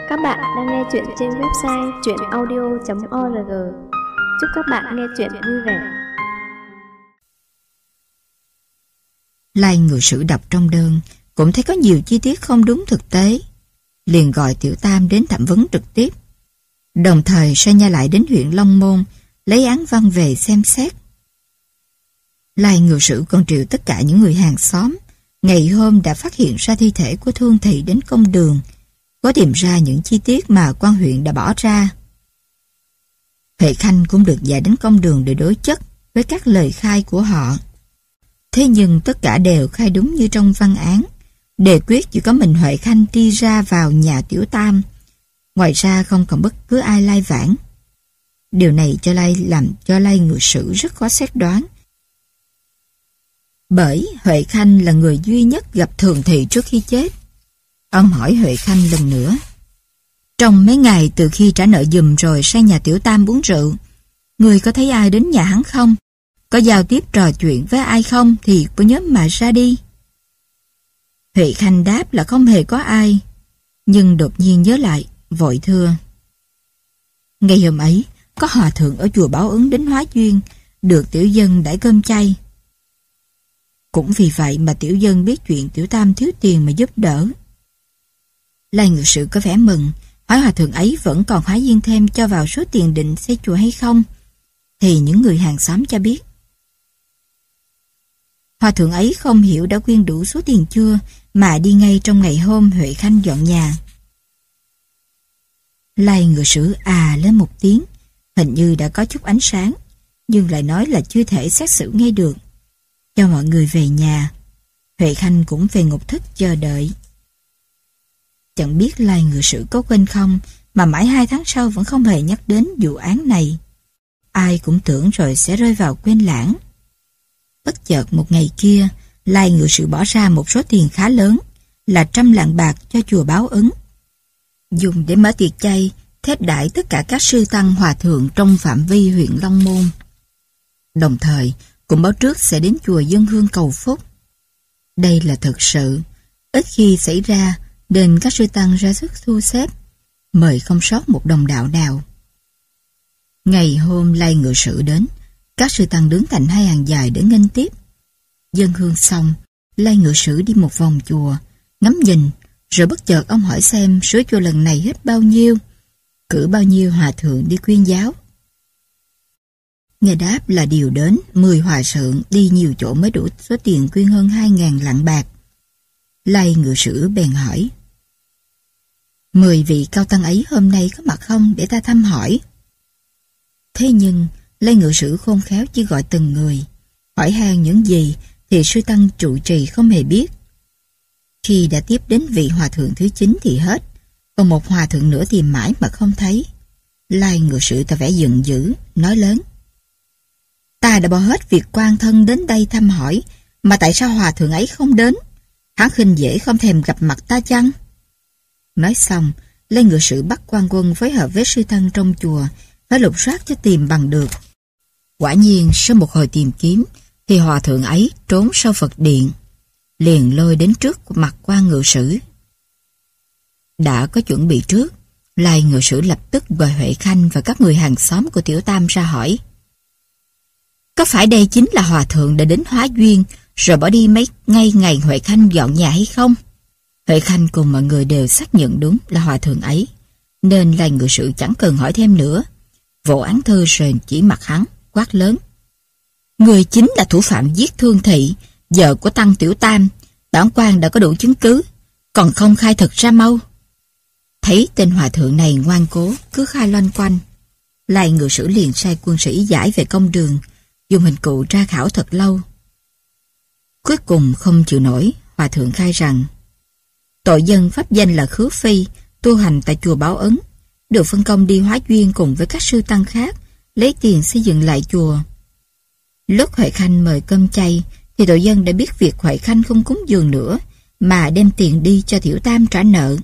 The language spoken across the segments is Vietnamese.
Các bạn đang nghe chuyện trên website truyệnaudio.org. Chúc các bạn nghe chuyện vui vẻ. Lai ngự sử đọc trong đơn cũng thấy có nhiều chi tiết không đúng thực tế, liền gọi Tiểu Tam đến thẩm vấn trực tiếp. Đồng thời sai nha lại đến huyện Long Môn lấy án văn về xem xét. Lai ngự sử còn triệu tất cả những người hàng xóm ngày hôm đã phát hiện ra thi thể của Thương Thị đến công đường, có tìm ra những chi tiết mà quan huyện đã bỏ ra. Huệ Khanh cũng được giải đến công đường để đối chất với các lời khai của họ. Thế nhưng tất cả đều khai đúng như trong văn án. Đề quyết chỉ có mình Huệ Khanh đi ra vào nhà Tiểu Tam, ngoài ra không còn bất cứ ai lai vãng. Điều này làm cho Lai ngự sử rất khó xét đoán. Bởi Huệ Khanh là người duy nhất gặp Thường Thị trước khi chết. Ông hỏi Huệ Khanh lần nữa: trong mấy ngày từ khi trả nợ giùm rồi sang nhà Tiểu Tam uống rượu, người có thấy ai đến nhà hắn không? Có giao tiếp trò chuyện với ai không thì cứ nhóm mà ra đi. Huệ Khanh đáp là không hề có ai, nhưng đột nhiên nhớ lại, vội thưa: ngày hôm ấy có hòa thượng ở chùa Báo Ứng đến hóa duyên, được tiểu dân đãi cơm chay. Cũng vì vậy mà tiểu dân biết chuyện Tiểu Tam thiếu tiền mà giúp đỡ. Lai ngự sử có vẻ mừng, hỏi hòa thượng ấy vẫn còn hóa duyên thêm cho vào số tiền định xây chùa hay không. Thì những người hàng xóm cho biết hòa thượng ấy không hiểu đã quyên đủ số tiền chưa, mà đi ngay trong ngày hôm Huệ Khanh dọn nhà. Lai ngự sử lên một tiếng, hình như đã có chút ánh sáng, nhưng lại nói là chưa thể xét xử ngay được. Cho mọi người về nhà, Huệ Khanh cũng về ngục thất chờ đợi. Chẳng biết Lai ngự sử có quên không mà mãi 2 tháng sau vẫn không hề nhắc đến vụ án này. Ai cũng tưởng rồi sẽ rơi vào quên lãng. Bất chợt một ngày kia, Lai ngự sử bỏ ra một số tiền khá lớn là 100 lạng bạc cho chùa Báo Ứng, dùng để mở tiệc chay thết đãi tất cả các sư tăng hòa thượng trong phạm vi huyện Long Môn. Đồng thời cũng báo trước sẽ đến chùa dân hương cầu phúc. Đây là thực sự, ít khi xảy ra, nên các sư tăng ra sức thu xếp, mời không sót một đồng đạo nào. Ngày hôm Lai ngự sử đến, các sư tăng đứng thành 2 hàng dài để nghênh tiếp. Dân hương xong, Lai ngự sử đi một vòng chùa, ngắm nhìn, rồi bất chợt ông hỏi xem số chùa lần này hết bao nhiêu, cử bao nhiêu hòa thượng đi quyên giáo. Nghe đáp là điều đến 10 hòa thượng đi nhiều chỗ mới đủ số tiền quyên hơn 2.000 lạng bạc. Lai ngự sử bèn hỏi: 10 vị cao tăng ấy hôm nay có mặt không để ta thăm hỏi? Thế nhưng Lai ngự sử khôn khéo chỉ gọi từng người, hỏi han những gì thì sư tăng trụ trì không hề biết. Khi đã tiếp đến vị hòa thượng thứ 9 thì hết, còn một hòa thượng nữa tìm mãi mà không thấy. Lai ngự sử tỏ vẻ giận dữ, nói lớn: ta đã bỏ hết việc quan thân đến đây thăm hỏi, mà tại sao hòa thượng ấy không đến? Hắn khinh dễ không thèm gặp mặt ta chăng? Nói xong, Lai ngự sử bắt quan quân phối hợp với sư tăng trong chùa phải lục soát cho tìm bằng được. Quả nhiên sau một hồi tìm kiếm thì hòa thượng ấy trốn sau Phật điện, liền lôi đến trước mặt quan ngự sử. Đã có chuẩn bị trước, Lai ngự sử lập tức gọi Huệ Khanh và các người hàng xóm của Tiểu Tam ra hỏi: có phải đây chính là hòa thượng đã đến hóa duyên rồi bỏ đi ngay ngày Huệ Khanh dọn nhà hay không? Huệ Khanh cùng mọi người đều xác nhận đúng là hòa thượng ấy, nên Lai ngự sử chẳng cần hỏi thêm nữa, vỗ án thư rồi chỉ mặt hắn, quát lớn: người chính là thủ phạm giết Thương Thị, vợ của tăng Tiểu Tam. Bản quan đã có đủ chứng cứ, còn không khai thật ra mau. Thấy tên hòa thượng này ngoan cố cứ khai loanh quanh, Lai ngự sử liền sai quân sĩ giải về công đường, dùng hình cụ tra khảo thật lâu. Cuối cùng không chịu nổi, hòa thượng khai rằng tội dân pháp danh là Khứ Phi, tu hành tại chùa Báo Ứng, được phân công đi hóa duyên cùng với các sư tăng khác, lấy tiền xây dựng lại chùa. Lúc Huệ Khanh mời cơm chay thì tội dân đã biết việc Huệ Khanh không cúng dường nữa, mà đem tiền đi cho Tiểu Tam trả nợ.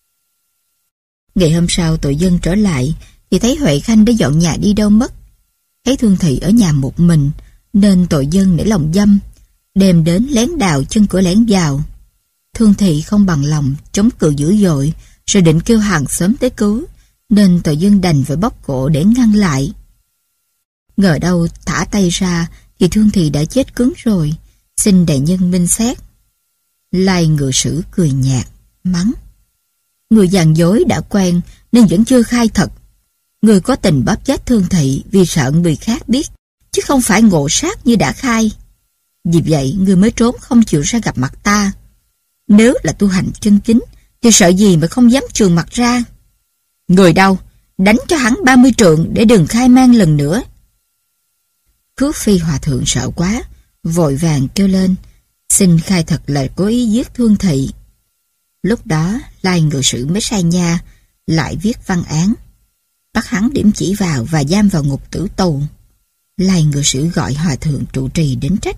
Ngày hôm sau tội dân trở lại thì thấy Huệ Khanh đã dọn nhà đi đâu mất. Thấy Thương Thị ở nhà một mình, nên tội dân nảy lòng dâm, đêm đến lén đào chân cửa lẻn vào. Thương Thị không bằng lòng, chống cự dữ dội, rồi định kêu hàng xóm tới cứu, nên tội dân đành phải bóp cổ để ngăn lại. Ngờ đâu thả tay ra thì Thương Thị đã chết cứng rồi, xin đại nhân minh xét. Lai Ngự Sử cười nhạt, mắng: người gian dối đã quen nên vẫn chưa khai thật. Người có tình bóp chết Thương Thị vì sợ người khác biết, chứ không phải ngộ sát như đã khai. Vì vậy người mới trốn không chịu ra gặp mặt ta. Nếu là tu hành chân chính thì sợ gì mà không dám trường mặt ra. Người đâu, đánh cho hắn 30 trượng để đừng khai man lần nữa. Phước Phi Hòa Thượng sợ quá, vội vàng kêu lên, xin khai thật là cố ý giết Thương Thị. Lúc đó Lai Ngự Sử mới sai nha, lại viết văn án, bắt hắn điểm chỉ vào và giam vào ngục tử tù. Lai Ngự Sử gọi Hòa Thượng trụ trì đến trách: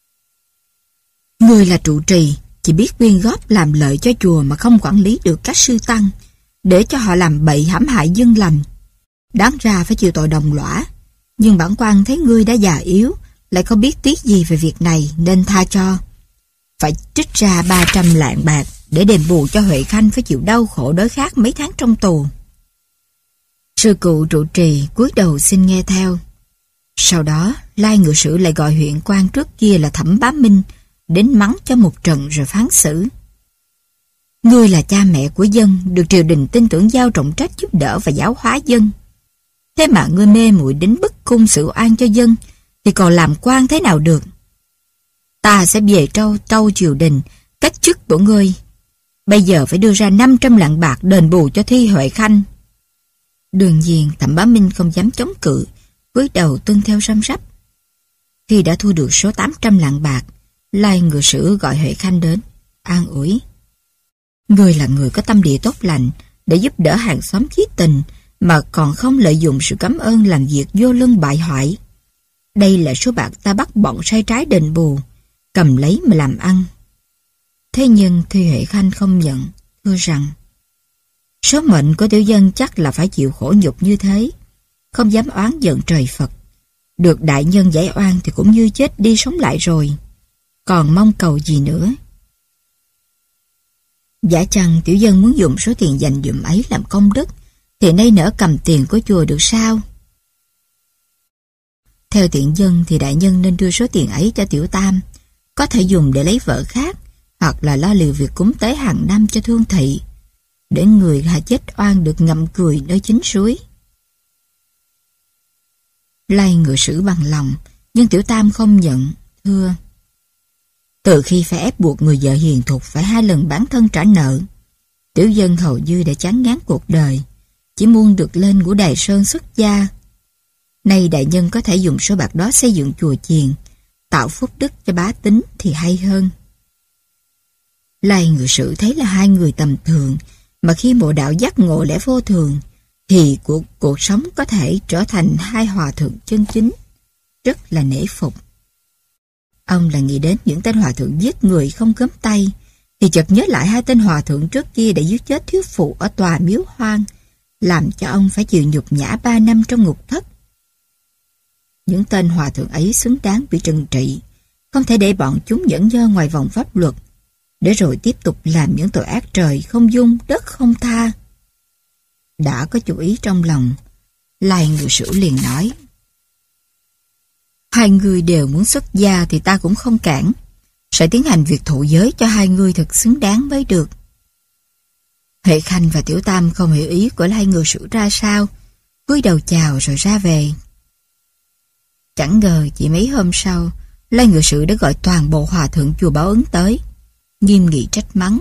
người là trụ trì, chỉ biết quyên góp làm lợi cho chùa mà không quản lý được các sư tăng, để cho họ làm bậy hãm hại dân lành. Đáng ra phải chịu tội đồng lõa, nhưng bản quan thấy ngươi đã già yếu, lại không biết tiếc gì về việc này nên tha cho. Phải trích ra 300 lạng bạc để đền bù cho Huệ Khanh phải chịu đau khổ đói khát mấy tháng trong tù. Sư cụ trụ trì cúi đầu xin nghe theo. Sau đó Lai Ngự Sử lại gọi huyện quan trước kia là Thẩm Bá Minh đến mắng cho một trận rồi phán xử. Ngươi là cha mẹ của dân, được triều đình tin tưởng giao trọng trách giúp đỡ và giáo hóa dân. Thế mà ngươi mê muội đến bức cung xử oan cho dân thì còn làm quan thế nào được? Ta sẽ về tâu triều đình cách chức của ngươi. Bây giờ phải đưa ra 500 lạng bạc đền bù cho Thi Huệ Khanh. Đương nhiên Thẩm Bá Minh không dám chống cự, cúi đầu tuân theo răm rắp. Khi đã thu được số 800 lạng bạc, Lai Ngự Sử gọi Huệ Khanh đến, an ủi: ngươi là người có tâm địa tốt lành, để giúp đỡ hàng xóm chí tình mà còn không lợi dụng sự cảm ơn làm việc vô lương bại hoại. Đây là số bạc ta bắt bọn sai trái đền bù, cầm lấy mà làm ăn. Thế nhưng Thi Huệ Khanh không nhận, thưa rằng: số mệnh của tiểu dân chắc là phải chịu khổ nhục như thế, không dám oán giận trời Phật. Được đại nhân giải oan thì cũng như chết đi sống lại rồi, còn mong cầu gì nữa. Giả chăng tiểu dân muốn dùng số tiền dành dụm ấy làm công đức, thì nay nỡ cầm tiền của chùa được sao? Theo tiện dân thì đại nhân nên đưa số tiền ấy cho tiểu tam, có thể dùng để lấy vợ khác, hoặc là lo liệu việc cúng tế hàng năm cho Thương Thị, để người hà chết oan được ngậm cười nơi chính suối. Lai Ngự Sử bằng lòng, nhưng tiểu tam không nhận, thưa: từ khi phải ép buộc người vợ hiền thục phải 2 lần bán thân trả nợ, tiểu dân hầu như đã chán ngán cuộc đời, chỉ muốn được lên Ngũ Đài Sơn xuất gia. Nay đại nhân có thể dùng số bạc đó xây dựng chùa chiền, tạo phúc đức cho bá tính thì hay hơn. Lai Ngự Sử thấy là hai người tầm thường, mà khi mộ đạo giác ngộ lẽ vô thường, thì cuộc sống có thể trở thành hai hòa thượng chân chính, rất là nể phục. Ông là nghĩ đến những tên hòa thượng giết người không cấm tay, thì chợt nhớ lại 2 tên hòa thượng trước kia đã giết chết thiếu phụ ở tòa miếu hoang, làm cho ông phải chịu nhục nhã 3 năm trong ngục thất. Những tên hòa thượng ấy xứng đáng bị trừng trị, không thể để bọn chúng nhẫn nhơ ngoài vòng pháp luật, để rồi tiếp tục làm những tội ác trời không dung, đất không tha. Đã có chủ ý trong lòng, Lai Ngự Sử liền nói: 2 người đều muốn xuất gia thì ta cũng không cản, sẽ tiến hành việc thụ giới cho 2 người thật xứng đáng mới được. Huệ Khanh và Tiểu Tam không hiểu ý của Lai Ngự Sử ra sao, cúi đầu chào rồi ra về. Chẳng ngờ chỉ mấy hôm sau, Lai Ngự Sử đã gọi toàn bộ hòa thượng chùa Bảo Ứng tới, nghiêm nghị trách mắng: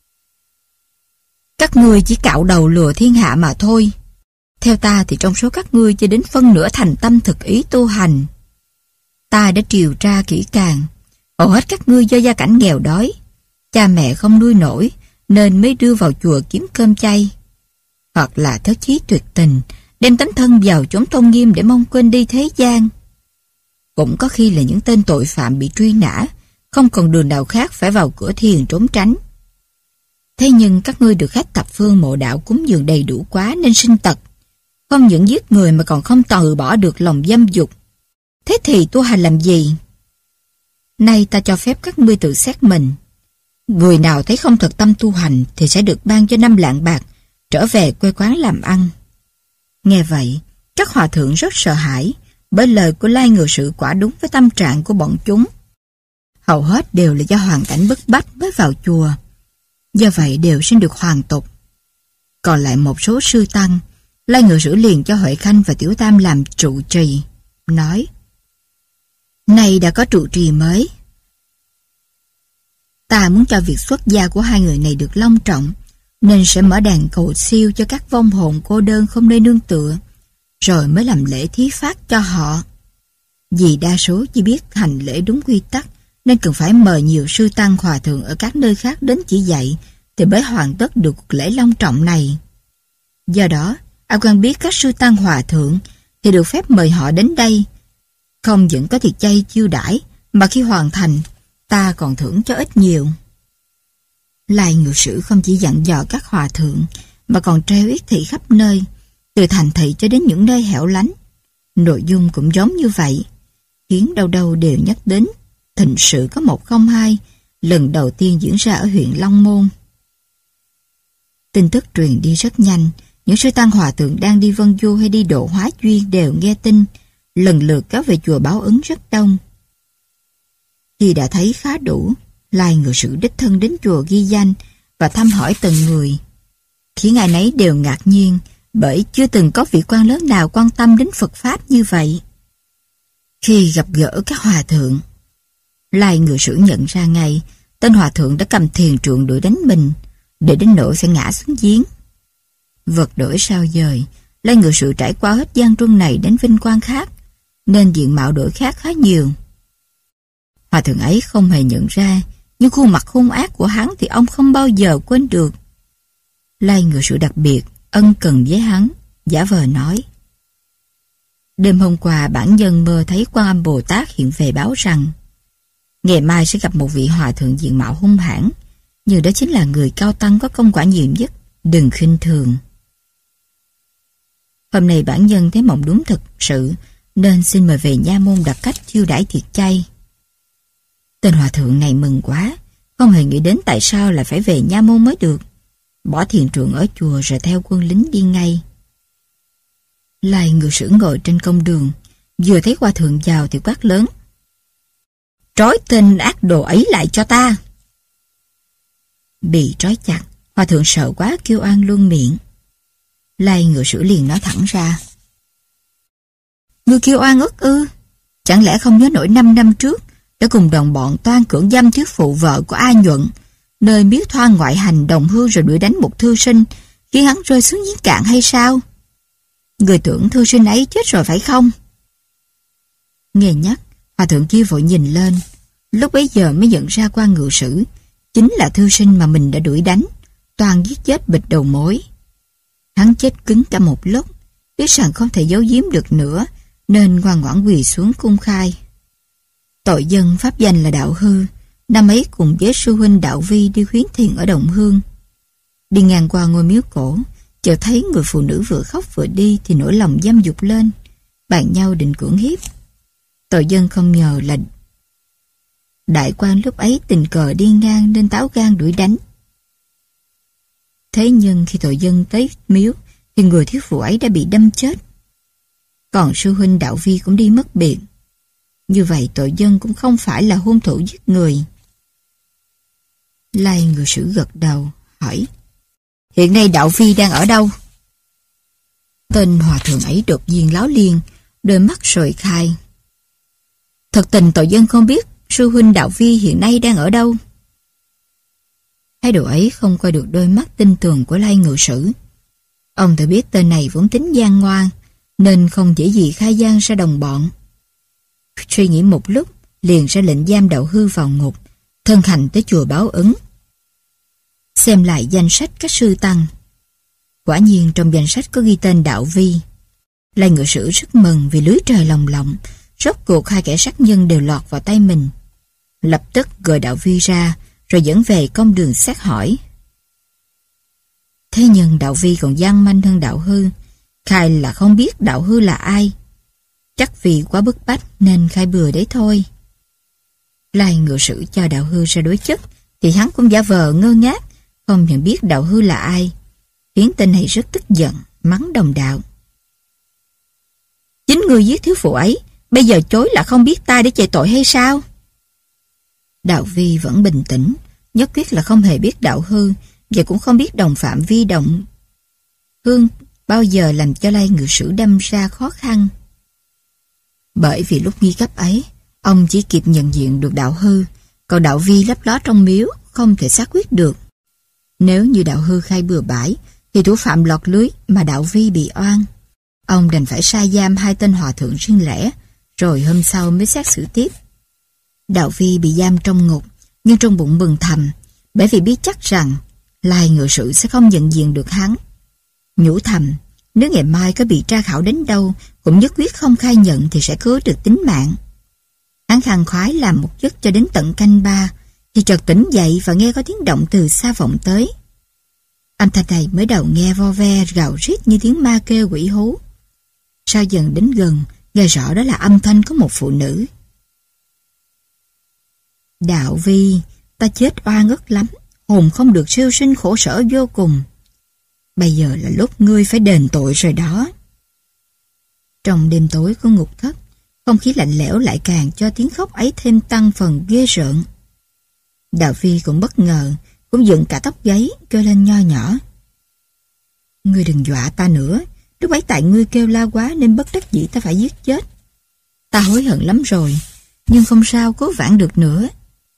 các ngươi chỉ cạo đầu lừa thiên hạ mà thôi. Theo ta thì trong số các ngươi chưa đến phân nửa thành tâm thực ý tu hành. Ta đã điều tra kỹ càng, hầu hết các ngươi do gia cảnh nghèo đói, cha mẹ không nuôi nổi nên mới đưa vào chùa kiếm cơm chay, hoặc là thất chí tuyệt tình, đem tấm thân vào chốn tôn nghiêm để mong quên đi thế gian. Cũng có khi là những tên tội phạm bị truy nã, không còn đường nào khác phải vào cửa thiền trốn tránh. Thế nhưng các ngươi được khách thập phương mộ đạo cúng dường đầy đủ quá nên sinh tật, không những giết người mà còn không từ bỏ được lòng dâm dục. Thế thì tu hành làm gì? Nay ta cho phép các ngươi tự xét mình. Người nào thấy không thật tâm tu hành thì sẽ được ban cho 5 lạng bạc trở về quê quán làm ăn. Nghe vậy, các hòa thượng rất sợ hãi, bởi lời của Lai Ngự Sử quả đúng với tâm trạng của bọn chúng. Hầu hết đều là do hoàn cảnh bức bách mới vào chùa, do vậy đều xin được hoàn tục. Còn lại một số sư tăng, Lai Ngự Sử liền cho Huệ Khanh và Tiểu Tam làm trụ trì, nói: Nay đã có trụ trì mới, ta muốn cho việc xuất gia của hai người này được long trọng, nên sẽ mở đàn cầu siêu cho các vong hồn cô đơn không nơi nương tựa, rồi mới làm lễ thí phát cho họ. Vì đa số chỉ biết hành lễ đúng quy tắc, nên cần phải mời nhiều sư tăng hòa thượng ở các nơi khác đến chỉ dạy, thì mới hoàn tất được cuộc lễ long trọng này. Do đó, ai quen biết các sư tăng hòa thượng thì được phép mời họ đến đây. Không những có thịt chay chiêu đãi, mà khi hoàn thành, ta còn thưởng cho ít nhiều. Lai Ngự Sử không chỉ dặn dò các hòa thượng, mà còn treo yết thị khắp nơi, từ thành thị cho đến những nơi hẻo lánh. Nội dung cũng giống như vậy, khiến đâu đâu đều nhắc đến thịnh sự có 102, lần đầu tiên diễn ra ở huyện Long Môn. Tin tức truyền đi rất nhanh, những sư tăng hòa thượng đang đi vân du hay đi độ hóa duyên đều nghe tin, lần lượt kéo về chùa báo ứng rất đông. Khi đã thấy khá đủ, Lai Ngự Sử đích thân đến chùa ghi danh và thăm hỏi từng người, khiến ai nấy đều ngạc nhiên, bởi chưa từng có vị quan lớn nào quan tâm đến Phật Pháp như vậy. Khi gặp gỡ các hòa thượng, Lai Ngự Sử nhận ra ngay tên hòa thượng đã cầm thiền trượng đuổi đánh mình, để đến nỗi phải ngã xuống giếng. Vật đổi sao dời, Lai Ngự Sử trải qua hết gian truân này đến vinh quang khác, nên diện mạo đổi khác khá nhiều. Hòa thượng ấy không hề nhận ra, nhưng khuôn mặt hung ác của hắn thì ông không bao giờ quên được. Lai Ngự Sử đặc biệt ân cần với hắn, giả vờ nói: Đêm hôm qua bản nhân mơ thấy Quan Âm Bồ Tát hiện về báo rằng ngày mai sẽ gặp một vị hòa thượng diện mạo hung hãn, nhưng đó chính là người cao tăng có công quả nhiều nhất, đừng khinh thường. Hôm nay bản nhân thấy mộng đúng thực sự, nên xin mời về nha môn đặt cách chiêu đãi thịt chay. Tên hòa thượng này mừng quá, không hề nghĩ đến tại sao lại phải về nha môn mới được, bỏ thiền trượng ở chùa rồi theo quân lính đi ngay. Lai Ngự Sử ngồi trên công đường, vừa thấy hòa thượng vào thì quát lớn: Trói tên ác đồ ấy lại cho ta! Bị trói chặt, hòa thượng sợ quá kêu oan luôn miệng. Lai Ngự Sử liền nói thẳng ra: Ngươi kêu oan ức ư? Chẳng lẽ không nhớ nổi 5 năm trước đã cùng đồng bọn toan cưỡng dâm thuyết phụ vợ của A Nhuận, nơi miếu thoan ngoại hành đồng hương rồi đuổi đánh một thư sinh, khiến hắn rơi xuống giếng cạn hay sao? Người tưởng thư sinh ấy chết rồi phải không? Nghe nhắc, hòa thượng kia vội nhìn lên, lúc bấy giờ mới nhận ra Quan Ngự Sử chính là thư sinh mà mình đã đuổi đánh, toan giết chết bịch đầu mối. Hắn chết cứng cả một lúc, biết rằng không thể giấu giếm được nữa, nên ngoan ngoãn quỳ xuống cung khai. Tội dân pháp danh là Đạo Hư, năm ấy cùng với sư huynh Đạo Vi đi khuyến thiền ở Đồng Hương. Đi ngang qua ngôi miếu cổ, chợt thấy người phụ nữ vừa khóc vừa đi thì nỗi lòng dâm dục lên, bàn nhau định cưỡng hiếp. Tội dân không ngờ là đại quan lúc ấy tình cờ đi ngang nên táo gan đuổi đánh. Thế nhưng khi tội dân tới miếu thì người thiếu phụ ấy đã bị đâm chết. Còn sư huynh Đạo Vi cũng đi mất biệt. Như vậy tội dân cũng không phải là hung thủ giết người. Lai Ngự Sử gật đầu, hỏi: Hiện nay Đạo Vi đang ở đâu? Tên hòa thượng ấy đột nhiên láo liên, đôi mắt sồi khai: Thật tình tội dân không biết sư huynh Đạo Vi hiện nay đang ở đâu. Thái độ ấy không coi được đôi mắt tinh tường của Lai Ngự Sử. Ông tự biết tên này vốn tính gian ngoan, nên không dễ gì khai gian ra đồng bọn. Suy nghĩ một lúc, liền ra lệnh giam Đạo Hư vào ngục, thân hành tới chùa báo ứng. Xem lại danh sách các sư tăng. Quả nhiên trong danh sách có ghi tên Đạo Vi. Lai Ngự Sử rất mừng vì lưới trời lồng lộng, rốt cuộc hai kẻ sát nhân đều lọt vào tay mình. Lập tức gọi Đạo Vi ra, rồi dẫn về công đường xét hỏi. Thế nhưng Đạo Vi còn gian manh hơn Đạo Hư, khai là không biết Đạo Hư là ai. Chắc vì quá bức bách nên khai bừa đấy thôi. Lai Ngự Sử cho Đạo Hư ra đối chất, thì hắn cũng giả vờ ngơ ngác, không nhận biết Đạo Hư là ai. khiến tên này rất tức giận, mắng đồng đạo. Chính ngươi giết thiếu phụ ấy, bây giờ chối là không biết ta để chạy tội hay sao? Đạo Vi vẫn bình tĩnh, nhất quyết là không hề biết Đạo Hư và cũng không biết đồng phạm Vi Động Hương bao giờ làm cho Lai Ngự Sử đâm ra khó khăn. Bởi vì lúc nguy cấp ấy, ông chỉ kịp nhận diện được Đạo Hư, còn Đạo Vi lấp ló trong miếu không thể xác quyết được. Nếu như Đạo Hư khai bừa bãi thì thủ phạm lọt lưới mà Đạo Vi bị oan. Ông đành phải sai giam 2 tên hòa thượng riêng lẻ, rồi hôm sau mới xét xử tiếp. Đạo Vi bị giam trong ngục, nhưng trong bụng mừng thầm, bởi vì biết chắc rằng Lai Ngự Sử sẽ không nhận diện được hắn. Nhủ thầm, nếu ngày mai có bị tra khảo đến đâu, cũng nhất quyết không khai nhận thì sẽ cứu được tính mạng. Hắn khăng khoái làm một giấc cho đến tận canh 3, thì chợt tỉnh dậy và nghe có tiếng động từ xa vọng tới. Âm thanh này mới đầu nghe vo ve gào rít như tiếng ma kêu quỷ hú. Sau dần đến gần, nghe rõ đó là âm thanh của một phụ nữ. Đạo Vi, ta chết oan ức lắm, hồn không được siêu sinh khổ sở vô cùng. Bây giờ là lúc ngươi phải đền tội rồi đó. Trong đêm tối của ngục thất, không khí lạnh lẽo lại càng cho tiếng khóc ấy thêm tăng phần ghê rợn. Đạo Vi cũng bất ngờ, cũng dựng cả tóc gáy, kêu lên nho nhỏ. Ngươi đừng dọa ta nữa, lúc ấy tại ngươi kêu la quá nên bất đắc dĩ ta phải giết chết. Ta hối hận lắm rồi, nhưng không sao cứu vãn được nữa.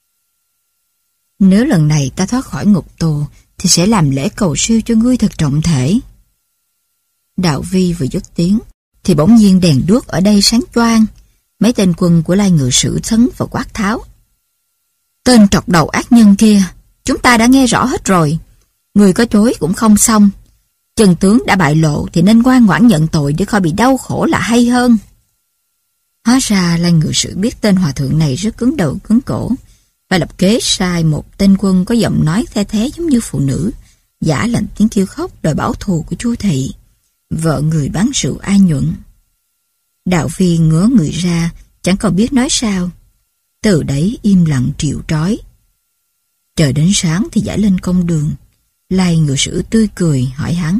Nếu lần này ta thoát khỏi ngục tù, thì sẽ làm lễ cầu siêu cho ngươi thật trọng thể. Đạo Vi vừa dứt tiếng, thì bỗng nhiên đèn đuốc ở đây sáng choang. Mấy tên quân của Lai Ngự Sử thấn và quát tháo. Tên trọc đầu ác nhân kia, chúng ta đã nghe rõ hết rồi. Người có chối cũng không xong. Chân tướng đã bại lộ thì nên ngoan ngoãn nhận tội để khỏi bị đau khổ là hay hơn. Hóa ra Lai Ngự Sử biết tên hòa thượng này rất cứng đầu cứng cổ, và lập kế sai một tên quân có giọng nói the thé giống như phụ nữ, giả lệnh tiếng kêu khóc đòi báo thù của Chu Thị, vợ người bán rượu A Nhuận. Đạo Vi ngửa người ra, chẳng còn biết nói sao. Từ đấy im lặng triệu trói. Trời đến sáng thì giải lên công đường. Lai Ngự Sử tươi cười hỏi hắn.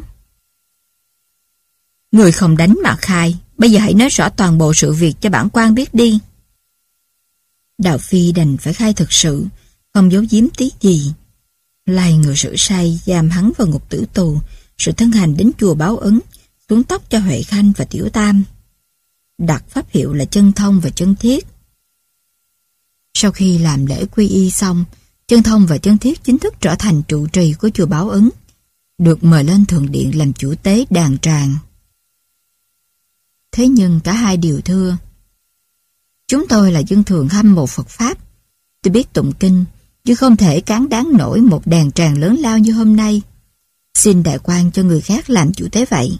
Người không đánh mà khai, bây giờ hãy nói rõ toàn bộ sự việc cho bản quan biết đi. Đạo Phi đành phải khai thực sự, không giấu giếm tí gì. Lai Ngự Sử sai giam hắn vào ngục tử tù, rồi thân hành đến chùa Báo Ứng, xuống tóc cho Huệ Khanh và Tiểu Tam. Đặt pháp hiệu là Chân Thông và Chân Thiết. Sau khi làm lễ quy y xong, Chân Thông và Chân Thiết chính thức trở thành trụ trì của chùa Báo Ứng, được mời lên thượng điện làm chủ tế đàn tràng. Thế nhưng cả hai đều thưa. Chúng tôi là dân thường hâm mộ Phật Pháp. Tôi biết tụng kinh, chứ không thể cán đáng nổi một đàn tràng lớn lao như hôm nay. Xin đại quan cho người khác làm chủ tế vậy.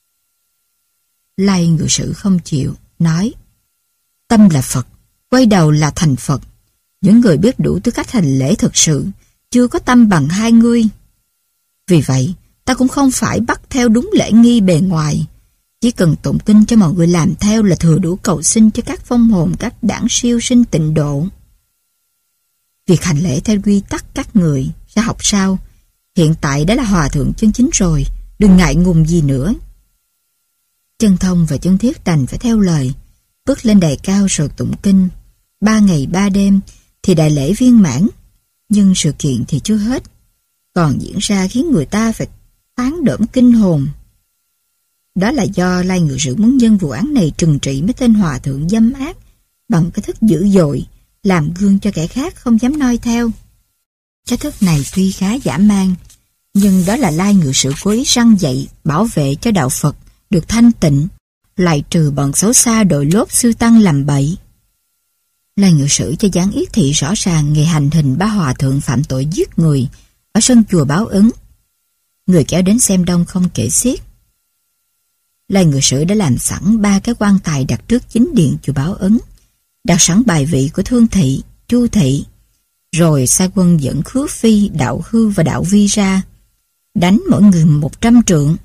Lai Ngự Sử không chịu, nói: Tâm là Phật, quay đầu là thành Phật. Những người biết đủ tư cách hành lễ thực sự, chưa có tâm bằng hai ngươi. Vì vậy, ta cũng không phải bắt theo đúng lễ nghi bề ngoài. Chỉ cần tụng kinh cho mọi người làm theo là thừa đủ cầu xin cho các phong hồn các đảng siêu sinh tịnh độ. Việc hành lễ theo quy tắc các người sẽ học sao? Hiện tại đã là hòa thượng chân chính rồi, đừng ngại ngùng gì nữa. Chân Thông và Chân Thiết đành phải theo lời, bước lên đài cao rồi tụng kinh. 3 ngày 3 đêm thì đại lễ viên mãn, nhưng sự kiện thì chưa hết, còn diễn ra khiến người ta phải tán đỡm kinh hồn. Đó là do Lai Ngự Sử muốn nhân vụ án này trừng trị mấy tên hòa thượng dâm ác bằng cái thức dữ dội, làm gương cho kẻ khác không dám noi theo. Cái thức này tuy khá dã man, nhưng đó là Lai Ngự Sử cố ý răn dạy bảo vệ cho đạo Phật được thanh tịnh, lại trừ bọn xấu xa đội lốt sư tăng làm bậy. Lai Ngự Sử cho gián yết thị rõ ràng ngày hành hình 3 hòa thượng phạm tội giết người ở sân chùa Báo Ứng. Người kéo đến xem đông không kể xiết. Lai Ngự Sử đã làm sẵn 3 cái quan tài đặt trước chính điện chùa Báo Ứng, đặt sẵn bài vị của Thương Thị, Chu Thị, rồi sai quân dẫn Khứa Phi, Đạo Hư và Đạo Vi ra, đánh mỗi người 100 trượng.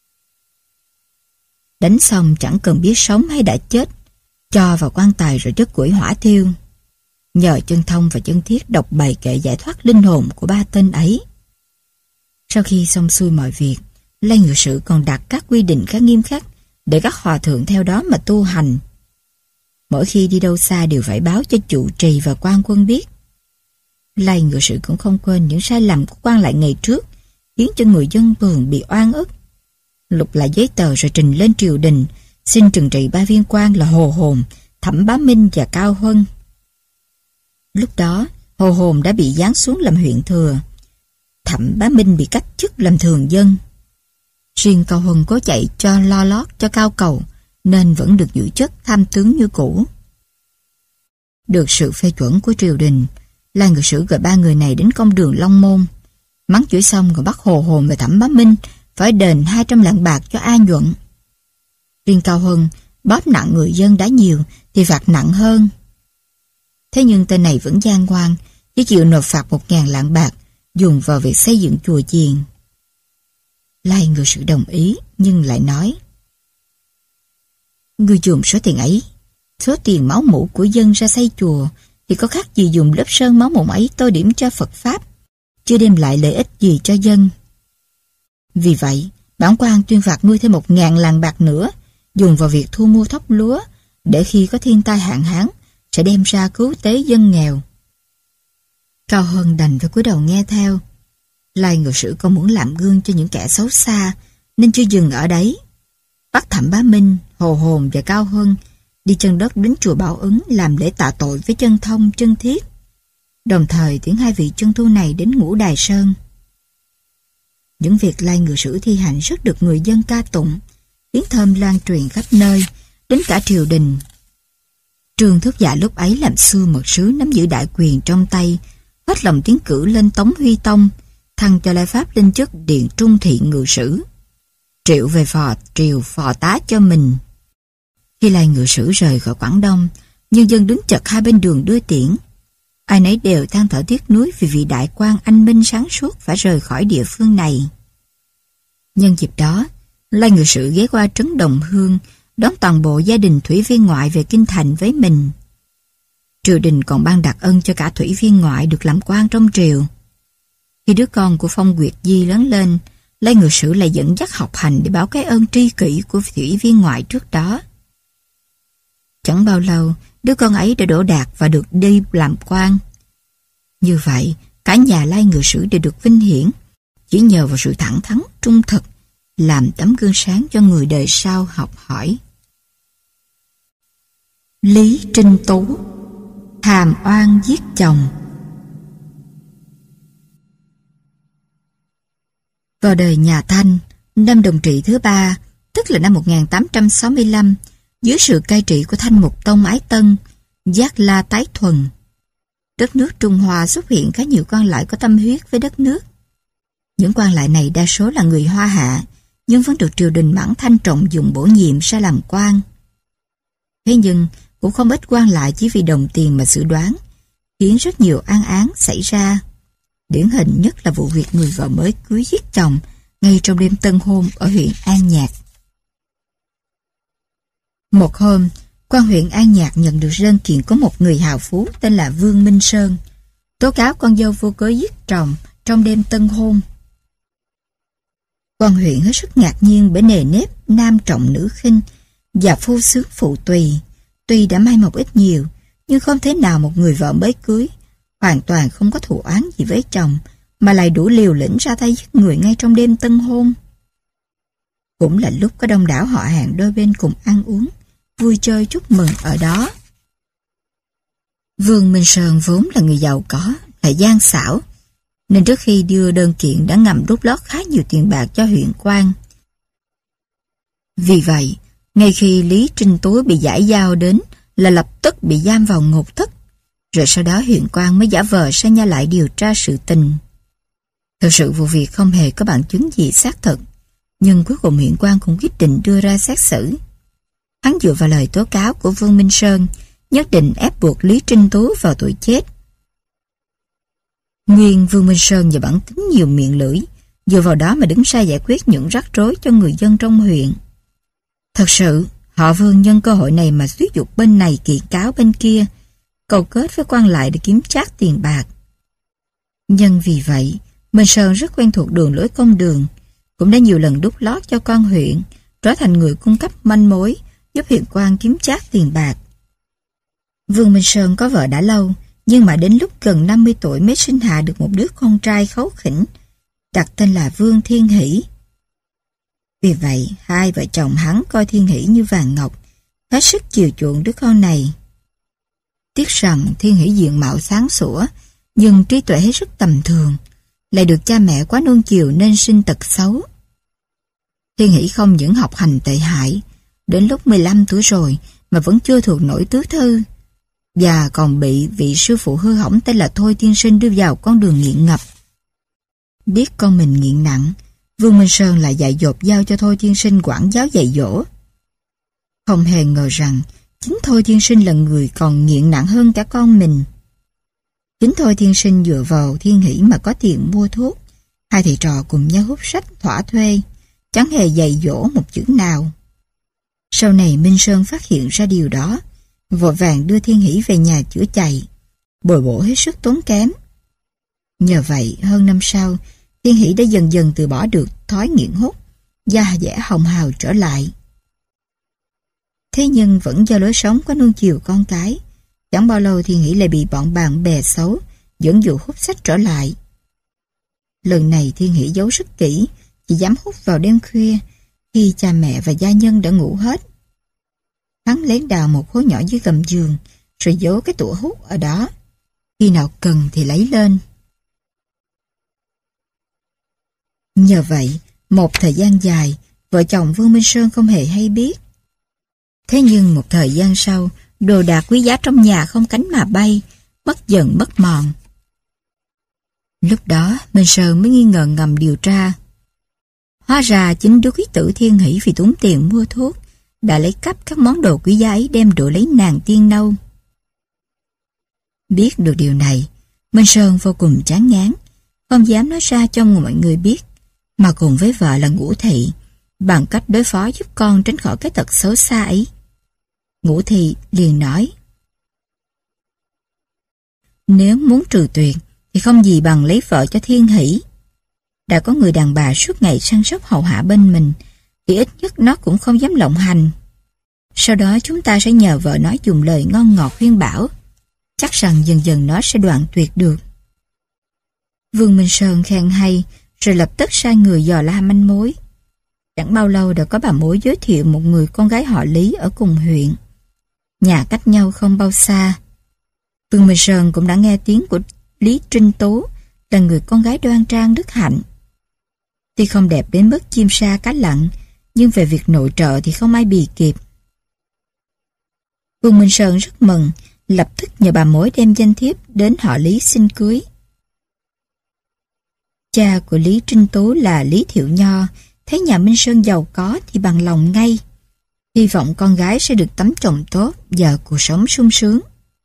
Đánh xong chẳng cần biết sống hay đã chết, cho vào quan tài rồi chất củi hỏa thiêu. Nhờ Chân Thông và Chân Thiết đọc bài kệ giải thoát linh hồn của 3 tên ấy. Sau khi xong xuôi mọi việc, Lai Ngự Sử còn đặt các quy định khá nghiêm khắc để các hòa thượng theo đó mà tu hành. Mỗi khi đi đâu xa đều phải báo cho trụ trì và quan quân biết. Lai Ngự Sử cũng không quên những sai lầm của quan lại ngày trước, khiến cho người dân thường bị oan ức. Lục lại giấy tờ rồi trình lên triều đình, xin trừng trị 3 viên quan là Hồ Hồn, Thẩm Bá Minh và Cao Huân. Lúc đó, Hồ Hồn đã bị giáng xuống làm huyện thừa, Thẩm Bá Minh bị cách chức làm thường dân. Riêng Cao Huân cố chạy cho lo lót cho Cao Cầu, nên vẫn được giữ chức tham tướng như cũ. Được sự phê chuẩn của triều đình, Lai Ngự Sử gọi 3 người này đến công đường Long Môn. Mắng chửi xong rồi bắt Hồ Hồn và Thẩm Bá Minh phải đền 200 lạng bạc cho A Nhuận. Riêng Cao Huân bóp nặng người dân đã nhiều thì phạt nặng hơn. Thế nhưng tên này vẫn gian ngoan, chỉ chịu nộp phạt 1.000 lạng bạc dùng vào việc xây dựng chùa chiền. Lai Ngự Sử đồng ý nhưng lại nói: "Ngươi dùng số tiền ấy, số tiền máu mủ của dân ra xây chùa thì có khác gì dùng lớp sơn máu mủ ấy tô điểm cho Phật Pháp, chưa đem lại lợi ích gì cho dân. Vì vậy, bản quan tuyên phạt ngươi thêm 1.000 lạng bạc nữa, dùng vào việc thu mua thóc lúa, để khi có thiên tai hạn hán sẽ đem ra cứu tế dân nghèo." Cao Huân đành phải cúi đầu nghe theo. Lai Ngự Sử còn muốn làm gương cho những kẻ xấu xa, nên chưa dừng ở đấy. Bắt Thẩm Bá Minh, Hồ Hồn và Cao Huân đi chân đất đến chùa Bảo Ứng làm lễ tạ tội với Chân Thông, Chân Thiết, đồng thời tiễn 2 vị chân tu này đến Ngũ Đài Sơn. Những việc Lai Ngự Sử thi hành rất được người dân ca tụng, tiếng thơm lan truyền khắp nơi, đến cả triều đình. Trương Thúc Dạ lúc ấy làm xưa mật sứ nắm giữ đại quyền trong tay, hết lòng tiến cử lên Tống Huy Tông, thăng cho Lai Pháp lên chức Điện Trung Thị Ngự Sử, triệu về triều phò tá cho mình. Khi Lai Ngự Sử rời khỏi Quảng Đông, nhân dân đứng chật hai bên đường đưa tiễn. Ai nấy đều than thở tiếc nuối vì vị đại quan anh minh sáng suốt phải rời khỏi địa phương này. Nhân dịp đó, Lai Ngự Sử ghé qua trấn Đồng Hương, đón toàn bộ gia đình thủy viên ngoại về kinh thành với mình. Triều đình còn ban đặc ân cho cả thủy viên ngoại được làm quan trong triều. Khi đứa con của Phong Nguyệt Di lớn lên, Lai Ngự Sử lại dẫn dắt học hành để báo cái ơn tri kỷ của thủy viên ngoại trước đó. Chẳng bao lâu, đứa con ấy đã đỗ đạt và được đi làm quan. Như vậy, cả nhà Lai Ngự Sử đều được vinh hiển, chỉ nhờ vào sự thẳng thắn, trung thực, làm tấm gương sáng cho người đời sau học hỏi. Lý Trinh Tú hàm oan giết chồng. Vào đời nhà Thanh, năm Đồng Trị thứ 3, tức là năm 1865, dưới sự cai trị của Thanh Mục Tông Ái Tân, Giác La tái thuần, đất nước Trung Hoa xuất hiện khá nhiều quan lại có tâm huyết với đất nước. Những quan lại này đa số là người Hoa Hạ, nhưng vẫn được triều đình Mãn Thanh trọng dụng bổ nhiệm ra làm quan. Thế nhưng, cũng không ít quan lại chỉ vì đồng tiền mà xử đoán, khiến rất nhiều án án xảy ra. Điển hình nhất là vụ việc người vợ mới cưới giết chồng ngay trong đêm tân hôn ở huyện An Nhạc. Một hôm, quan huyện An Nhạc nhận được đơn kiện của một người hào phú tên là Vương Minh Sơn, tố cáo con dâu vô cớ giết chồng trong đêm tân hôn. Quan huyện hết sức ngạc nhiên bởi nề nếp nam trọng nữ khinh và phu sướng phụ tùy. Tuy đã may một ít nhiều, nhưng không thể nào một người vợ mới cưới, hoàn toàn không có thù oán gì với chồng, mà lại đủ liều lĩnh ra tay giết người ngay trong đêm tân hôn. Cũng là lúc có đông đảo họ hàng đôi bên cùng ăn uống, vui chơi chúc mừng ở đó. Vương Minh Sơn vốn là người giàu có, là gian xảo, nên trước khi đưa đơn kiện đã ngầm đút lót khá nhiều tiền bạc cho huyện quan. Vì vậy, ngay khi Lý Trinh Tú bị giải giao đến là lập tức bị giam vào ngục thất, rồi sau đó huyện quan mới giả vờ sang nha lại điều tra sự tình. Thực sự vụ việc không hề có bằng chứng gì xác thực, nhưng cuối cùng huyện quan cũng quyết định đưa ra xét xử. Hắn dựa vào lời tố cáo của Vương Minh Sơn, nhất định ép buộc Lý Trinh Tú vào tội chết. Nguyên Vương Minh Sơn và bản tính nhiều miệng lưỡi, dựa vào đó mà đứng ra giải quyết những rắc rối cho người dân trong huyện. Thật sự, họ Vương nhân cơ hội này mà xúi giục bên này kiện cáo bên kia, cầu kết với quan lại để kiếm trác tiền bạc. Nhân vì vậy, Minh Sơn rất quen thuộc đường lối công đường, cũng đã nhiều lần đút lót cho con huyện, trở thành người cung cấp manh mối, giúp huyện quan kiếm trác tiền bạc. Vương Minh Sơn có vợ đã lâu, nhưng mà đến lúc gần 50 tuổi mới sinh hạ được một đứa con trai kháu khỉnh, đặt tên là Vương Thiên Hỷ. Vì vậy, hai vợ chồng hắn coi Thiên Hỷ như vàng ngọc, hết sức chiều chuộng đứa con này. Tiếc rằng Thiên Hỷ diện mạo sáng sủa, nhưng trí tuệ hết sức tầm thường, lại được cha mẹ quá nuông chiều nên sinh tật xấu. Thiên Hỷ không những học hành tệ hại, đến lúc 15 tuổi rồi mà vẫn chưa thuộc nổi tứ thư, và còn bị vị sư phụ hư hỏng tên là Thôi Tiên Sinh đưa vào con đường nghiện ngập. Biết con mình nghiện nặng, Vương Minh Sơn lại dạy dột giao cho Thôi Tiên Sinh quản giáo dạy dỗ. Không hề ngờ rằng chính Thôi Tiên Sinh là người còn nghiện nặng hơn cả con mình. Chính Thôi Tiên Sinh dựa vào Thiên Hỷ mà có tiền mua thuốc, hai thầy trò cùng nhau hút sách thỏa thuê, chẳng hề dạy dỗ một chữ nào. Sau này Minh Sơn phát hiện ra điều đó, vội vàng đưa Thiên Hỷ về nhà chữa chạy, bồi bổ hết sức tốn kém. Nhờ vậy, hơn năm sau, Thiên Hỷ đã dần dần từ bỏ được thói nghiện hút, da dẻ hồng hào trở lại. Thế nhưng vẫn do lối sống có nuông chiều con cái, chẳng bao lâu Thiên Hỷ lại bị bọn bạn bè xấu dẫn dụ hút sách trở lại. Lần này Thiên Hỷ giấu rất kỹ, chỉ dám hút vào đêm khuya, khi cha mẹ và gia nhân đã ngủ hết. Hắn lén đào một hố nhỏ dưới gầm giường, rồi giấu cái tủa hút ở đó. Khi nào cần thì lấy lên. Nhờ vậy, một thời gian dài, vợ chồng Vương Minh Sơn không hề hay biết. Thế nhưng một thời gian sau, đồ đạc quý giá trong nhà không cánh mà bay, mất dần mất mòn. Lúc đó, Minh Sơn mới nghi ngờ ngầm điều tra. Hóa ra chính đứa quý tử Thiên Hỷ vì tốn tiền mua thuốc, đã lấy cắp các món đồ quý giá ấy đem đổi lấy nàng tiên nâu. Biết được điều này, Minh Sơn vô cùng chán ngán, không dám nói ra cho mọi người biết, mà cùng với vợ là Ngũ Thị, bằng cách đối phó giúp con tránh khỏi cái tật xấu xa ấy. Ngũ Thị liền nói: nếu muốn trừ tuyệt thì không gì bằng lấy vợ cho Thiên Hỷ. Đã có người đàn bà suốt ngày săn sóc hầu hạ bên mình, thì ít nhất nó cũng không dám lộng hành. Sau đó chúng ta sẽ nhờ vợ nó dùng lời ngon ngọt khuyên bảo, chắc rằng dần dần nó sẽ đoạn tuyệt được. Vương Minh Sơn khen hay, rồi lập tức sai người dò la manh mối. Chẳng bao lâu đã có bà mối giới thiệu một người con gái họ Lý ở cùng huyện. Nhà cách nhau không bao xa. Vương Minh Sơn cũng đã nghe tiếng của Lý Trinh Tú, là người con gái đoan trang đức hạnh. Tuy không đẹp đến mức chim sa cá lặn, nhưng về việc nội trợ thì không ai bì kịp. Vương Minh Sơn rất mừng, lập tức nhờ bà mối đem danh thiếp đến họ Lý xin cưới. Cha của Lý Trinh Tú là Lý Thiệu Nho, thấy nhà Minh Sơn giàu có thì bằng lòng ngay, hy vọng con gái sẽ được tấm chồng tốt và cuộc sống sung sướng.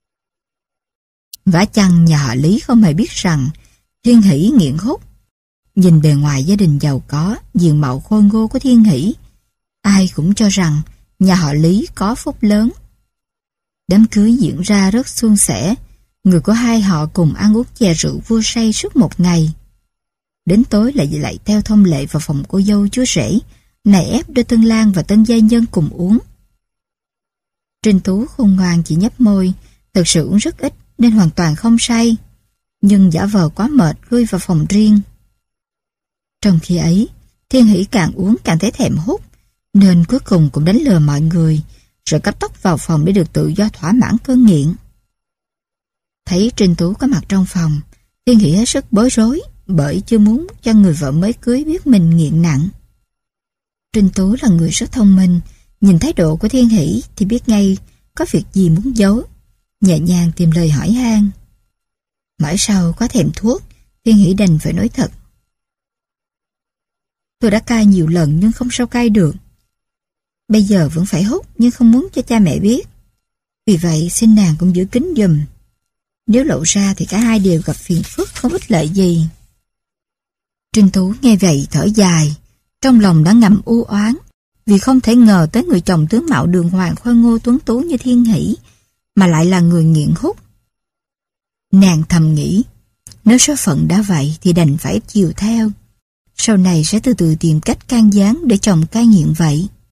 Vả chăng nhà họ Lý không hề biết rằng Thiên Hỷ nghiện hút. Nhìn bề ngoài gia đình giàu có, diện mạo khôi ngô của Thiên Hỷ, ai cũng cho rằng nhà họ Lý có phúc lớn. Đám cưới diễn ra rất suôn sẻ, người của hai họ cùng ăn uống chè rượu vua say suốt một ngày. Đến tối lại theo thông lệ vào phòng cô dâu chúa rể, nài ép đưa tân lang và tân gia nhân cùng uống. Trinh Tú khôn ngoan chỉ nhấp môi, thực sự uống rất ít nên hoàn toàn không say, nhưng giả vờ quá mệt lui vào phòng riêng. Trong khi ấy, Thiên Hỷ càng uống càng thấy thèm hút, nên cuối cùng cũng đánh lừa mọi người, rồi cấp tốc vào phòng để được tự do thỏa mãn cơn nghiện. Thấy Trinh Tú có mặt trong phòng, Thiên Hỷ hết sức bối rối, bởi chưa muốn cho người vợ mới cưới biết mình nghiện nặng. Trinh Tú là người rất thông minh, nhìn thái độ của Thiên Hỷ thì biết ngay có việc gì muốn giấu, nhẹ nhàng tìm lời hỏi han. Mãi sau có thèm thuốc, Thiên Hỷ đành phải nói thật: tôi đã cai nhiều lần nhưng không sao cai được. Bây giờ vẫn phải hút nhưng không muốn cho cha mẹ biết. Vì vậy xin nàng cũng giữ kín giùm. Nếu lộ ra thì cả hai đều gặp phiền phức không ích lợi gì. Trinh Tú nghe vậy thở dài, trong lòng đã ngầm u oán vì không thể ngờ tới người chồng tướng mạo đường hoàng khôi ngô tuấn tú như Thiên Hỷ mà lại là người nghiện hút. Nàng thầm nghĩ, nếu số phận đã vậy thì đành phải chiều theo. Sau này sẽ từ từ tìm cách can gián để chồng cai nghiện vậy.